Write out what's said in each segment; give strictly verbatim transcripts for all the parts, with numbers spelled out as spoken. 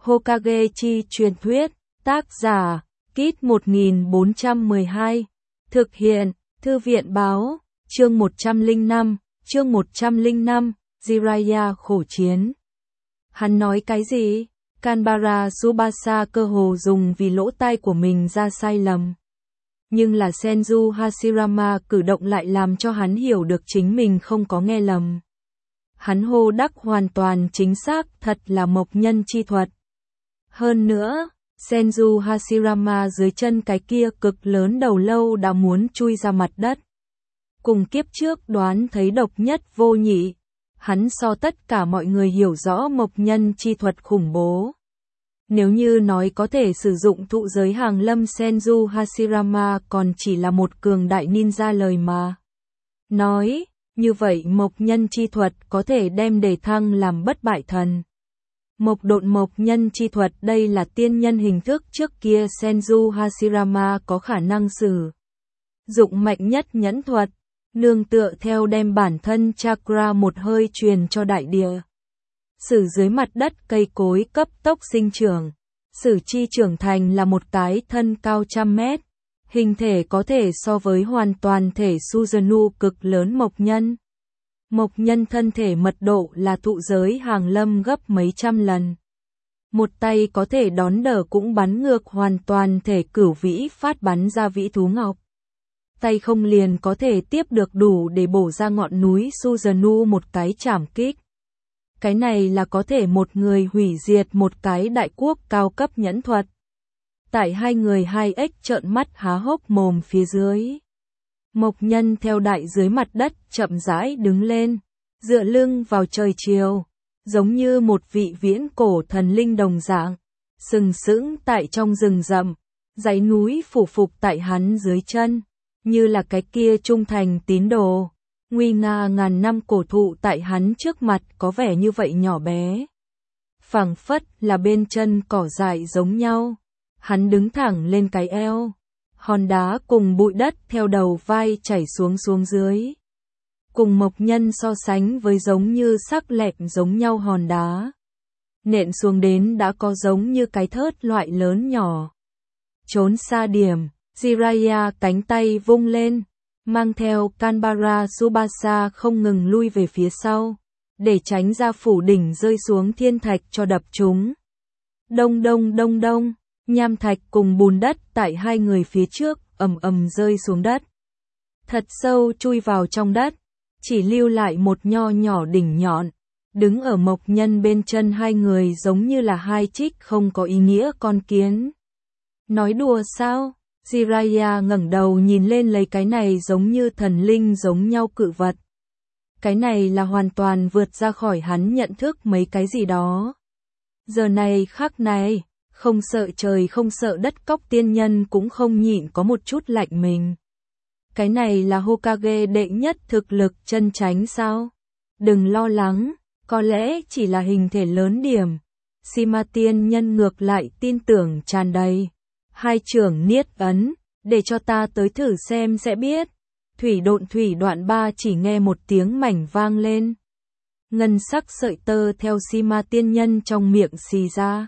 Hokage chi truyền thuyết, tác giả, Kit một nghìn bốn trăm mười hai, thực hiện, Thư viện báo, chương một trăm lẻ năm, chương một trăm lẻ năm, Jiraiya khổ chiến. Hắn nói cái gì? Kanbara Tsubasa cơ hồ dùng vì lỗ tai của mình ra sai lầm. Nhưng là Senju Hashirama cử động lại làm cho hắn hiểu được chính mình không có nghe lầm. Hắn hô đắc hoàn toàn chính xác, thật là mộc nhân chi thuật. Hơn nữa, Senju Hashirama dưới chân cái kia cực lớn đầu lâu đã muốn chui ra mặt đất. Cùng kiếp trước đoán thấy độc nhất vô nhị, hắn so tất cả mọi người hiểu rõ mộc nhân chi thuật khủng bố. Nếu như nói có thể sử dụng thụ giới hàng lâm, Senju Hashirama còn chỉ là một cường đại ninja lời mà nói, như vậy mộc nhân chi thuật có thể đem đề thăng làm bất bại thần. Mộc độn mộc nhân chi thuật đây là tiên nhân hình thức trước kia Senju Hashirama có khả năng sử dụng mạnh nhất nhẫn thuật, nương tựa theo đem bản thân chakra một hơi truyền cho đại địa. Sử dưới mặt đất cây cối cấp tốc sinh trưởng, sử chi trưởng thành là một cái thân cao trăm mét, hình thể có thể so với hoàn toàn thể Susanoo cực lớn mộc nhân. Mộc nhân thân thể mật độ là thụ giới hàng lâm gấp mấy trăm lần. Một tay có thể đón đỡ cũng bắn ngược hoàn toàn thể cửu vĩ phát bắn ra vĩ thú ngọc. Tay không liền có thể tiếp được đủ để bổ ra ngọn núi Susanoo một cái chảm kích. Cái này là có thể một người hủy diệt một cái đại quốc cao cấp nhẫn thuật. Tại hai người hai ếch trợn mắt há hốc mồm phía dưới. Mộc nhân theo đại dưới mặt đất chậm rãi đứng lên, dựa lưng vào trời chiều, giống như một vị viễn cổ thần linh đồng dạng, sừng sững tại trong rừng rậm, dãy núi phủ phục tại hắn dưới chân, như là cái kia trung thành tín đồ. Nguy nga ngàn năm cổ thụ tại hắn trước mặt có vẻ như vậy nhỏ bé, phảng phất là bên chân cỏ dại giống nhau. Hắn đứng thẳng lên cái eo, hòn đá cùng bụi đất theo đầu vai chảy xuống xuống dưới. Cùng mộc nhân so sánh với giống như sắc lẹm giống nhau hòn đá, nện xuống đến đã có giống như cái thớt loại lớn nhỏ. Trốn xa điểm, Jiraiya cánh tay vung lên, mang theo Kanbara Tsubasa không ngừng lui về phía sau, để tránh ra phủ đỉnh rơi xuống thiên thạch cho đập chúng. Đông đông đông đông, nham thạch cùng bùn đất tại hai người phía trước ầm ầm rơi xuống đất. Thật sâu chui vào trong đất, chỉ lưu lại một nho nhỏ đỉnh nhọn, đứng ở mộc nhân bên chân hai người giống như là hai trích không có ý nghĩa con kiến. Nói đùa sao? Jiraiya ngẩng đầu nhìn lên lấy cái này giống như thần linh giống nhau cự vật. Cái này là hoàn toàn vượt ra khỏi hắn nhận thức mấy cái gì đó. Giờ này khắc này, không sợ trời không sợ đất cóc tiên nhân cũng không nhịn có một chút lạnh mình. Cái này là Hokage đệ nhất thực lực chân chánh sao? Đừng lo lắng, có lẽ chỉ là hình thể lớn điểm. Shima tiên nhân ngược lại tin tưởng tràn đầy. Hai trưởng niết ấn, để cho ta tới thử xem sẽ biết. Thủy độn thủy đoạn ba chỉ nghe một tiếng mảnh vang lên. Ngân sắc sợi tơ theo Shima tiên nhân trong miệng xì ra.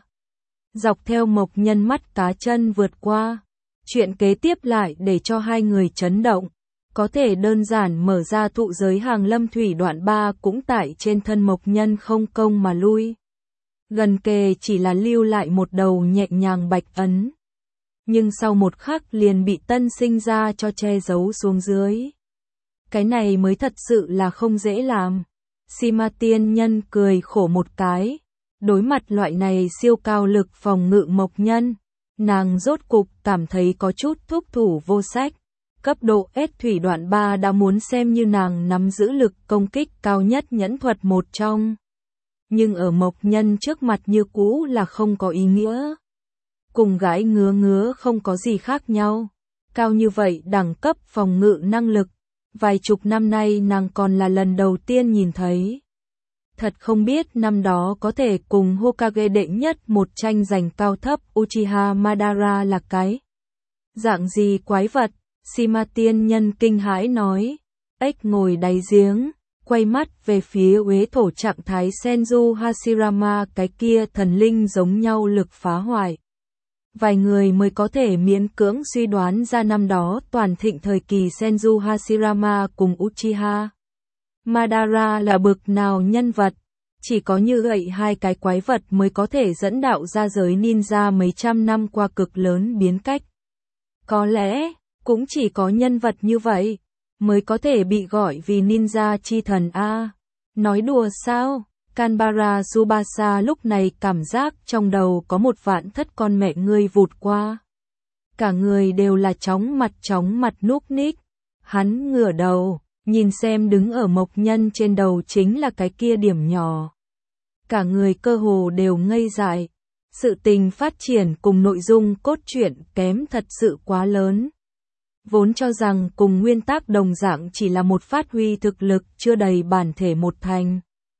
Dọc theo mộc nhân mắt cá chân vượt qua. Chuyện kế tiếp lại để cho hai người chấn động. Có thể đơn giản mở ra thụ giới hàng lâm thủy đoạn ba cũng tại trên thân mộc nhân không công mà lui. Gần kề chỉ là lưu lại một đầu nhẹ nhàng bạch ấn. Nhưng sau một khắc liền bị tân sinh ra cho che giấu xuống dưới. Cái này mới thật sự là không dễ làm. Shima tiên nhân cười khổ một cái. Đối mặt loại này siêu cao lực phòng ngự mộc nhân, nàng rốt cục cảm thấy có chút thúc thủ vô sách. Cấp độ S thủy đoạn ba đã muốn xem như nàng nắm giữ lực công kích cao nhất nhẫn thuật một trong. Nhưng ở mộc nhân trước mặt như cũ là không có ý nghĩa. Cùng gái ngứa ngứa không có gì khác nhau. Cao như vậy đẳng cấp phòng ngự năng lực, vài chục năm nay nàng còn là lần đầu tiên nhìn thấy. Thật không biết năm đó có thể cùng Hokage đệ nhất một tranh giành cao thấp Uchiha Madara là cái dạng gì quái vật. Shima tiên nhân kinh hãi nói, ếch ngồi đáy giếng, quay mắt về phía uế thổ trạng thái Senju Hashirama, cái kia thần linh giống nhau lực phá hoại. Vài người mới có thể miễn cưỡng suy đoán ra năm đó toàn thịnh thời kỳ Senju Hashirama cùng Uchiha Madara là bực nào nhân vật. Chỉ có như vậy hai cái quái vật mới có thể dẫn đạo ra giới ninja mấy trăm năm qua cực lớn biến cách. Có lẽ, cũng chỉ có nhân vật như vậy, mới có thể bị gọi vì ninja chi thần a. Nói đùa sao? Kanbara Tsubasa lúc này cảm giác trong đầu có một vạn thất con mẹ ngươi vụt qua. Cả người đều là chóng mặt chóng mặt núp ních. Hắn ngửa đầu, nhìn xem đứng ở Mộc Nhân trên đầu chính là cái kia điểm nhỏ. Cả người cơ hồ đều ngây dại. Sự tình phát triển cùng nội dung cốt truyện kém thật sự quá lớn. Vốn cho rằng cùng nguyên tác đồng dạng chỉ là một phát huy thực lực chưa đầy bản thể một thành.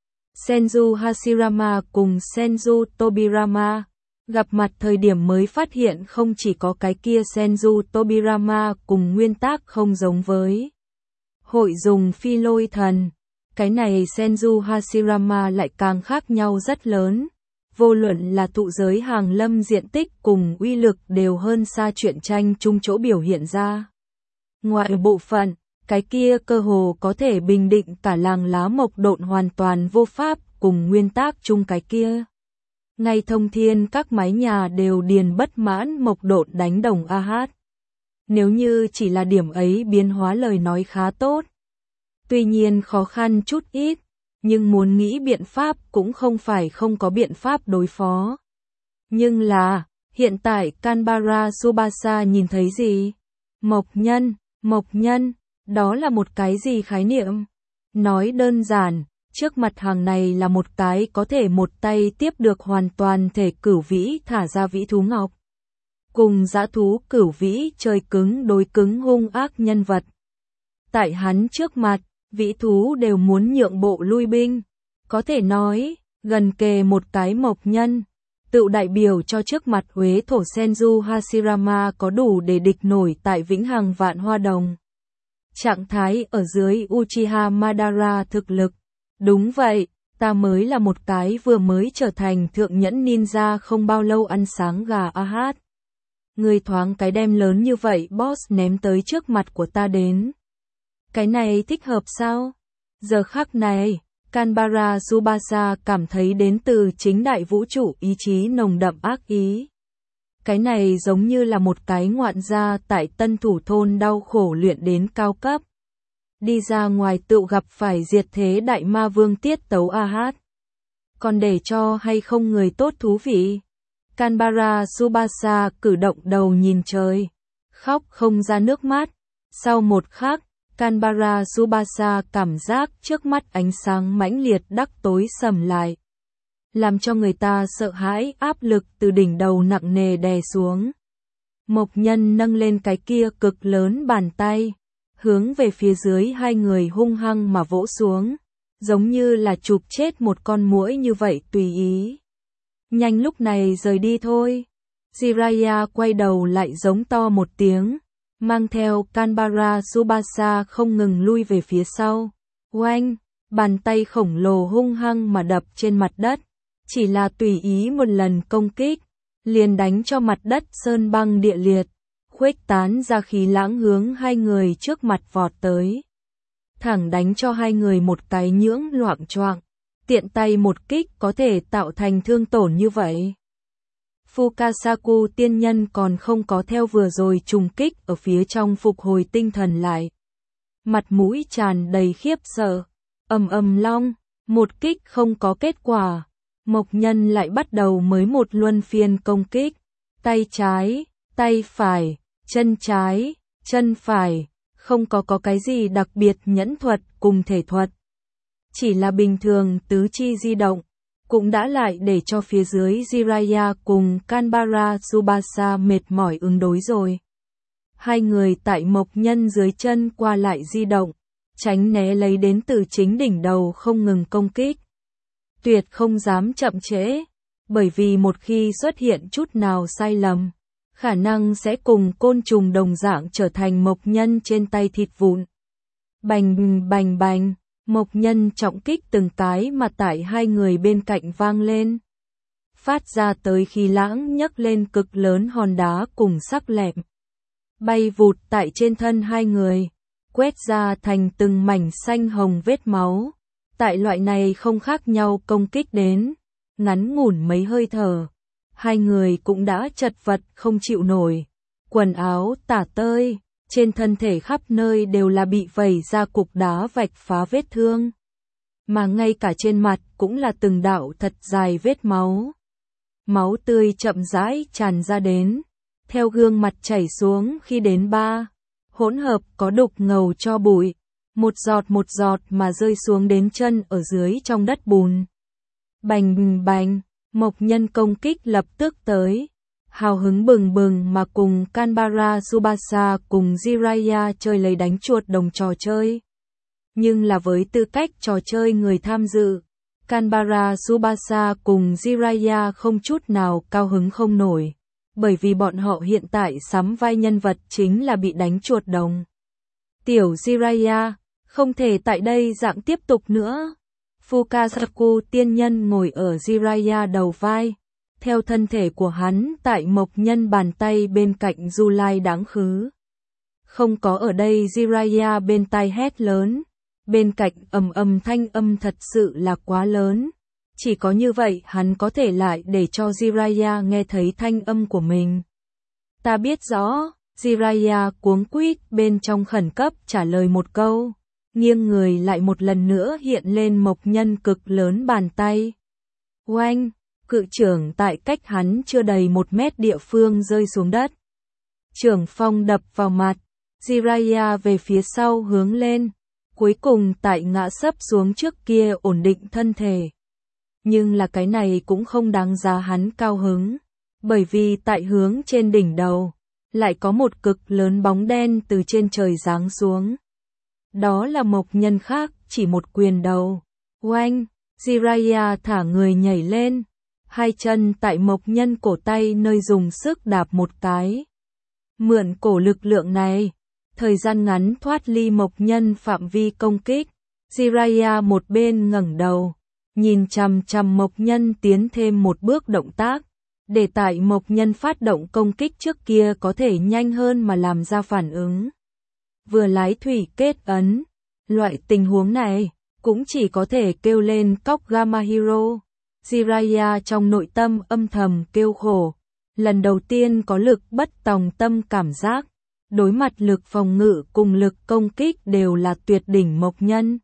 Senju Hashirama cùng Senju Tobirama gặp mặt thời điểm mới phát hiện không chỉ có cái kia Senju Tobirama cùng nguyên tác không giống với hội dùng phi lôi thần. Cái này Senju Hashirama lại càng khác nhau rất lớn. Vô luận là tụ giới hàng lâm diện tích cùng uy lực đều hơn xa truyện tranh chung chỗ biểu hiện ra. Ngoại bộ phận, cái kia cơ hồ có thể bình định cả làng lá Mộc Độn hoàn toàn vô pháp cùng nguyên tác chung cái kia. Ngay thông thiên các mái nhà đều điền bất mãn Mộc Độn đánh đồng a hát. Nếu như chỉ là điểm ấy biến hóa lời nói khá tốt. Tuy nhiên khó khăn chút ít, nhưng muốn nghĩ biện pháp cũng không phải không có biện pháp đối phó. Nhưng là, hiện tại Kanbara Tsubasa nhìn thấy gì? Mộc Nhân, Mộc Nhân, đó là một cái gì khái niệm? Nói đơn giản, trước mặt hàng này là một cái có thể một tay tiếp được hoàn toàn thể cửu vĩ thả ra vĩ thú ngọc. Cùng dã thú cửu vĩ chơi cứng đối cứng hung ác nhân vật. Tại hắn trước mặt, vĩ thú đều muốn nhượng bộ lui binh. Có thể nói, gần kề một cái Mộc Nhân, tự đại biểu cho trước mặt uế thổ Senju Hashirama có đủ để địch nổi tại vĩnh hằng vạn hoa đồng. Trạng thái ở dưới Uchiha Madara thực lực. Đúng vậy, ta mới là một cái vừa mới trở thành thượng nhẫn ninja không bao lâu ăn sáng gà a hát. Người thoáng cái đem lớn như vậy boss ném tới trước mặt của ta đến. Cái này thích hợp sao? Giờ khắc này, Kanbara Tsubasa cảm thấy đến từ chính đại vũ trụ ý chí nồng đậm ác ý. Cái này giống như là một cái ngoạn gia tại tân thủ thôn đau khổ luyện đến cao cấp. Đi ra ngoài tự gặp phải diệt thế đại ma vương tiết tấu a hát. Còn để cho hay không người tốt thú vị? Kanbara Tsubasa cử động đầu nhìn trời. Khóc không ra nước mắt. Sau một khắc, Kanbara Tsubasa cảm giác trước mắt ánh sáng mãnh liệt đắc tối sầm lại. Làm cho người ta sợ hãi áp lực từ đỉnh đầu nặng nề đè xuống. Mộc Nhân nâng lên cái kia cực lớn bàn tay, hướng về phía dưới hai người hung hăng mà vỗ xuống, giống như là chụp chết một con muỗi như vậy tùy ý. Nhanh lúc này rời đi thôi. Jiraiya quay đầu lại giống to một tiếng, mang theo Kanbara Tsubasa không ngừng lui về phía sau. Oanh, bàn tay khổng lồ hung hăng mà đập trên mặt đất, chỉ là tùy ý một lần công kích, liền đánh cho mặt đất sơn băng địa liệt, khuếch tán ra khí lãng hướng hai người trước mặt vọt tới. Thẳng đánh cho hai người một cái nhưỡng loạng choạng, tiện tay một kích có thể tạo thành thương tổn như vậy. Fukasaku tiên nhân còn không có theo vừa rồi trùng kích ở phía trong phục hồi tinh thần lại. Mặt mũi tràn đầy khiếp sợ, ầm ầm long, một kích không có kết quả. Mộc Nhân lại bắt đầu mới một luân phiên công kích, tay trái, tay phải, chân trái, chân phải, không có có cái gì đặc biệt nhẫn thuật cùng thể thuật. Chỉ là bình thường tứ chi di động, cũng đã lại để cho phía dưới Jiraiya cùng Kanbara Tsubasa mệt mỏi ứng đối rồi. Hai người tại Mộc Nhân dưới chân qua lại di động, tránh né lấy đến từ chính đỉnh đầu không ngừng công kích. Tuyệt không dám chậm trễ, bởi vì một khi xuất hiện chút nào sai lầm, khả năng sẽ cùng côn trùng đồng dạng trở thành Mộc Nhân trên tay thịt vụn. Bành bành bành, Mộc Nhân trọng kích từng cái mà tại hai người bên cạnh vang lên. Phát ra tới khí lãng nhấc lên cực lớn hòn đá cùng sắc lẹm. Bay vụt tại trên thân hai người, quét ra thành từng mảnh xanh hồng vết máu. Tại loại này không khác nhau công kích đến, ngắn ngủn mấy hơi thở, hai người cũng đã chật vật không chịu nổi. Quần áo tả tơi, trên thân thể khắp nơi đều là bị vẩy ra cục đá vạch phá vết thương. Mà ngay cả trên mặt cũng là từng đạo thật dài vết máu. Máu tươi chậm rãi tràn ra đến, theo gương mặt chảy xuống khi đến ba. Hỗn hợp có đục ngầu cho bụi, một giọt một giọt mà rơi xuống đến chân ở dưới trong đất bùn. Bành bành, Mộc Nhân công kích lập tức tới. Hào hứng bừng bừng mà cùng Canberra Tsubasa cùng Jiraiya chơi lấy đánh chuột đồng trò chơi. Nhưng là với tư cách trò chơi người tham dự, Canberra Tsubasa cùng Jiraiya không chút nào cao hứng không nổi. Bởi vì bọn họ hiện tại sắm vai nhân vật chính là bị đánh chuột đồng. Tiểu Jiraiya, không thể tại đây dạng tiếp tục nữa. Fukasaku tiên nhân ngồi ở Jiraiya đầu vai. Theo thân thể của hắn tại Mộc Nhân bàn tay bên cạnh du lai đáng khứ. Không có ở đây Jiraiya bên tai hét lớn. Bên cạnh ầm ầm thanh âm thật sự là quá lớn. Chỉ có như vậy hắn có thể lại để cho Jiraiya nghe thấy thanh âm của mình. Ta biết rõ, Jiraiya cuống quýt bên trong khẩn cấp trả lời một câu. Nghiêng người lại một lần nữa hiện lên Mộc Nhân cực lớn bàn tay. Oanh, cự trưởng tại cách hắn chưa đầy một mét địa phương rơi xuống đất. Trưởng phong đập vào mặt, Jiraiya về phía sau hướng lên, cuối cùng tại ngã sấp xuống trước kia ổn định thân thể. Nhưng là cái này cũng không đáng giá hắn cao hứng, bởi vì tại hướng trên đỉnh đầu, lại có một cực lớn bóng đen từ trên trời giáng xuống. Đó là Mộc Nhân khác, chỉ một quyền đầu. Oanh, Jiraiya thả người nhảy lên, hai chân tại Mộc Nhân cổ tay nơi dùng sức đạp một cái. Mượn cổ lực lượng này, thời gian ngắn thoát ly Mộc Nhân phạm vi công kích. Jiraiya một bên ngẩng đầu, nhìn chằm chằm Mộc Nhân tiến thêm một bước động tác, để tại Mộc Nhân phát động công kích trước kia có thể nhanh hơn mà làm ra phản ứng. Vừa lái thủy kết ấn, loại tình huống này cũng chỉ có thể kêu lên cóc Gamma Hero. Jiraiya trong nội tâm âm thầm kêu khổ, lần đầu tiên có lực bất tòng tâm cảm giác, đối mặt lực phòng ngự cùng lực công kích đều là tuyệt đỉnh Mộc Nhân.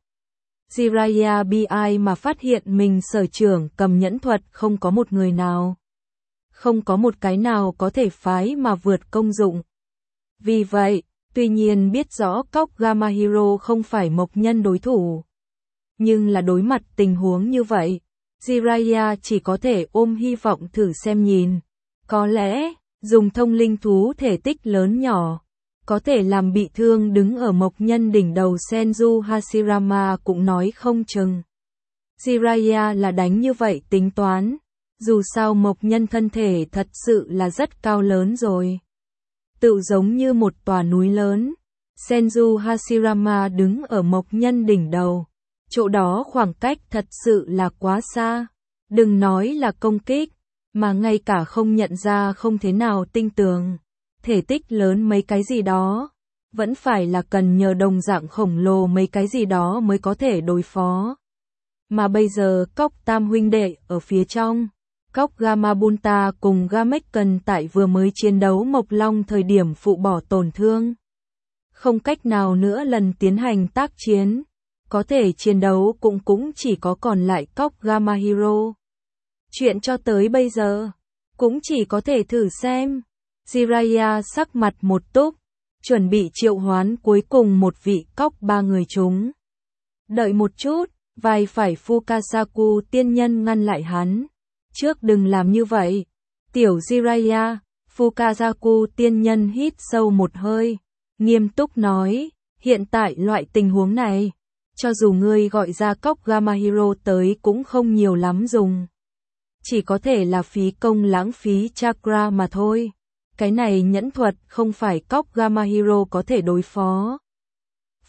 Jiraiya bi ai mà phát hiện mình sở trường cầm nhẫn thuật không có một người nào. Không có một cái nào có thể phái mà vượt công dụng. Vì vậy, tuy nhiên biết rõ cóc Gamma Hero không phải Mộc Nhân đối thủ. Nhưng là đối mặt tình huống như vậy, Jiraiya chỉ có thể ôm hy vọng thử xem nhìn. Có lẽ, dùng thông linh thú thể tích lớn nhỏ, có thể làm bị thương đứng ở Mộc Nhân đỉnh đầu Senju Hashirama cũng nói không chừng. Jiraiya là đánh như vậy tính toán, dù sao Mộc Nhân thân thể thật sự là rất cao lớn rồi. Tự giống như một tòa núi lớn, Senju Hashirama đứng ở Mộc Nhân đỉnh đầu, chỗ đó khoảng cách thật sự là quá xa, đừng nói là công kích, mà ngay cả không nhận ra không thế nào tinh tường. Thể tích lớn mấy cái gì đó, vẫn phải là cần nhờ đồng dạng khổng lồ mấy cái gì đó mới có thể đối phó. Mà bây giờ cóc tam huynh đệ ở phía trong, cóc Gamabunta cùng Gamekken tại vừa mới chiến đấu Mộc Long thời điểm phụ bỏ tổn thương. Không cách nào nữa lần tiến hành tác chiến, có thể chiến đấu cũng cũng chỉ có còn lại cóc Gamma Hero. Chuyện cho tới bây giờ, cũng chỉ có thể thử xem. Jiraiya sắc mặt một túc, chuẩn bị triệu hoán cuối cùng một vị cóc ba người chúng. Đợi một chút, vai phải Fukasaku tiên nhân ngăn lại hắn. Trước đừng làm như vậy. Tiểu Jiraiya, Fukasaku tiên nhân hít sâu một hơi, nghiêm túc nói, hiện tại loại tình huống này, cho dù ngươi gọi ra cóc Gamma Hero tới cũng không nhiều lắm dùng. Chỉ có thể là phí công lãng phí chakra mà thôi. Cái này nhẫn thuật không phải cóc Gamma Hero có thể đối phó.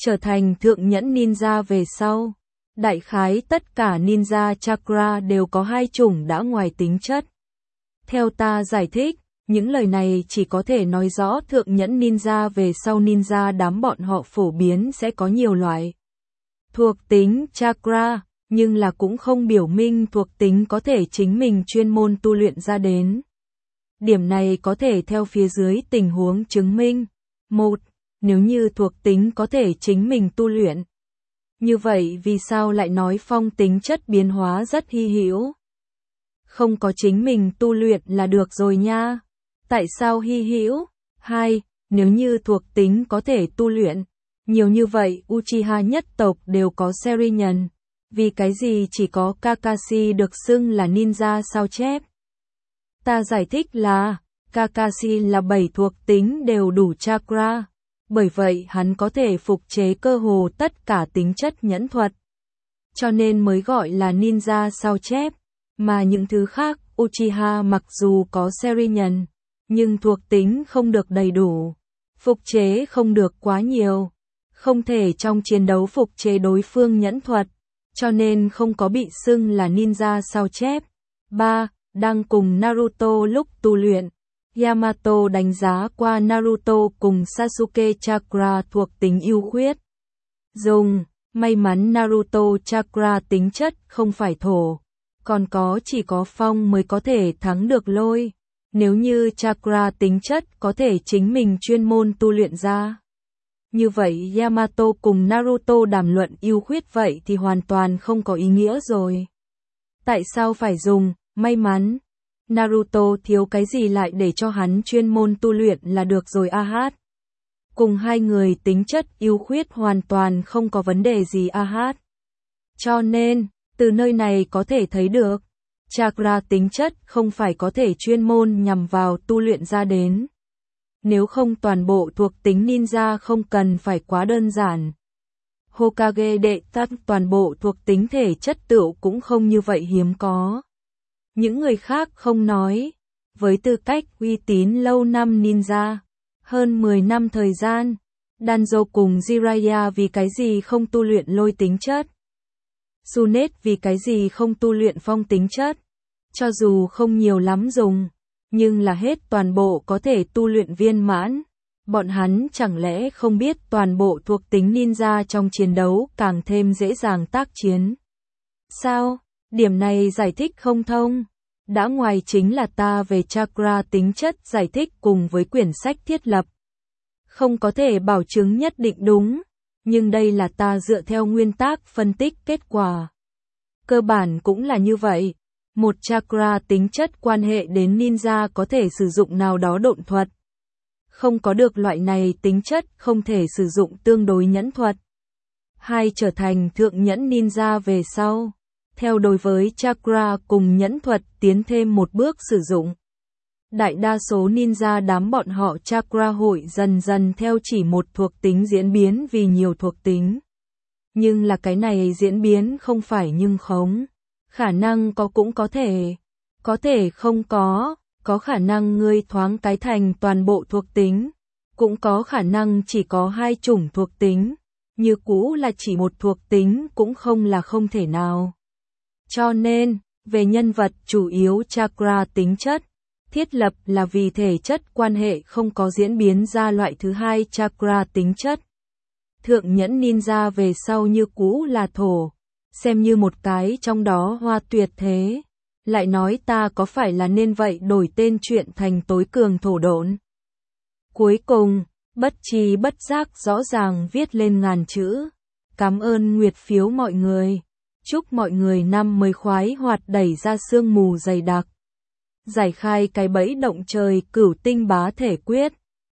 trở thành thượng nhẫn ninja về sau. Đại khái tất cả ninja chakra đều có hai chủng đã ngoài tính chất. Theo ta giải thích, những lời này chỉ có thể nói rõ thượng nhẫn ninja về sau ninja đám bọn họ phổ biến sẽ có nhiều loại thuộc tính chakra, nhưng là cũng không biểu minh thuộc tính có thể chính mình chuyên môn tu luyện ra đến. Điểm này có thể theo phía dưới tình huống chứng minh. Một, nếu như thuộc tính có thể chính mình tu luyện. Như vậy vì sao lại nói phong tính chất biến hóa rất hy hữu? Không có chính mình tu luyện là được rồi nha. Tại sao hy hữu? Hai, nếu như thuộc tính có thể tu luyện, nhiều như vậy Uchiha nhất tộc đều có Sharingan, vì cái gì chỉ có Kakashi được xưng là ninja sao chép? Ta giải thích là, Kakashi là bảy thuộc tính đều đủ chakra, bởi vậy hắn có thể phục chế cơ hồ tất cả tính chất nhẫn thuật, cho nên mới gọi là ninja sao chép, mà những thứ khác Uchiha mặc dù có Sharingan, nhưng thuộc tính không được đầy đủ, phục chế không được quá nhiều, không thể trong chiến đấu phục chế đối phương nhẫn thuật, cho nên không có bị xưng là ninja sao chép. ba. Đang cùng Naruto lúc tu luyện, Yamato đánh giá qua Naruto cùng Sasuke chakra thuộc tính ưu khuyết. Dùng, may mắn Naruto chakra tính chất không phải thổ, còn có chỉ có phong mới có thể thắng được lôi. Nếu như chakra tính chất có thể chính mình chuyên môn tu luyện ra. Như vậy Yamato cùng Naruto đàm luận ưu khuyết vậy thì hoàn toàn không có ý nghĩa rồi. Tại sao phải dùng, may mắn? Naruto thiếu cái gì lại để cho hắn chuyên môn tu luyện là được rồi a hát. Cùng hai người tính chất ưu khuyết hoàn toàn không có vấn đề gì a hát. Cho nên, từ nơi này có thể thấy được, chakra tính chất không phải có thể chuyên môn nhằm vào tu luyện ra đến. Nếu không toàn bộ thuộc tính ninja không cần phải quá đơn giản. Hokage đệ tắc toàn bộ thuộc tính thể chất tựu cũng không như vậy hiếm có. Những người khác không nói, với tư cách uy tín lâu năm ninja, hơn mười năm thời gian, Danzo cùng Jiraiya vì cái gì không tu luyện lôi tính chất. Tsunade vì cái gì không tu luyện phong tính chất, cho dù không nhiều lắm dùng, nhưng là hết toàn bộ có thể tu luyện viên mãn. Bọn hắn chẳng lẽ không biết toàn bộ thuộc tính ninja trong chiến đấu càng thêm dễ dàng tác chiến? Sao? Điểm này giải thích không thông. Đã ngoài chính là ta về chakra tính chất giải thích cùng với quyển sách thiết lập. Không có thể bảo chứng nhất định đúng, nhưng đây là ta dựa theo nguyên tắc phân tích kết quả. Cơ bản cũng là như vậy. Một chakra tính chất quan hệ đến ninja có thể sử dụng nào đó độn thuật. Không có được loại này tính chất không thể sử dụng tương đối nhẫn thuật. Hai trở thành thượng nhẫn ninja về sau. Theo đối với chakra cùng nhẫn thuật tiến thêm một bước sử dụng. Đại đa số ninja đám bọn họ chakra hội dần dần theo chỉ một thuộc tính diễn biến vì nhiều thuộc tính. Nhưng là cái này diễn biến không phải nhưng khống. Khả năng có cũng có thể. Có thể không có. Có khả năng ngươi thoáng cái thành toàn bộ thuộc tính. Cũng có khả năng chỉ có hai chủng thuộc tính. Như cũ là chỉ một thuộc tính cũng không là không thể nào. Cho nên, về nhân vật chủ yếu chakra tính chất, thiết lập là vì thể chất quan hệ không có diễn biến ra loại thứ hai chakra tính chất. Thượng nhẫn ninja về sau như cũ là thổ, xem như một cái trong đó hoa tuyệt thế. Lại nói ta có phải là nên vậy đổi tên chuyện thành tối cường thổ độn. Cuối cùng, bất tri bất giác rõ ràng viết lên ngàn chữ. Cảm ơn nguyệt phiếu mọi người. Chúc mọi người năm mới khoái hoạt đẩy ra sương mù dày đặc. Giải khai cái bẫy động trời cửu tinh bá thể quyết.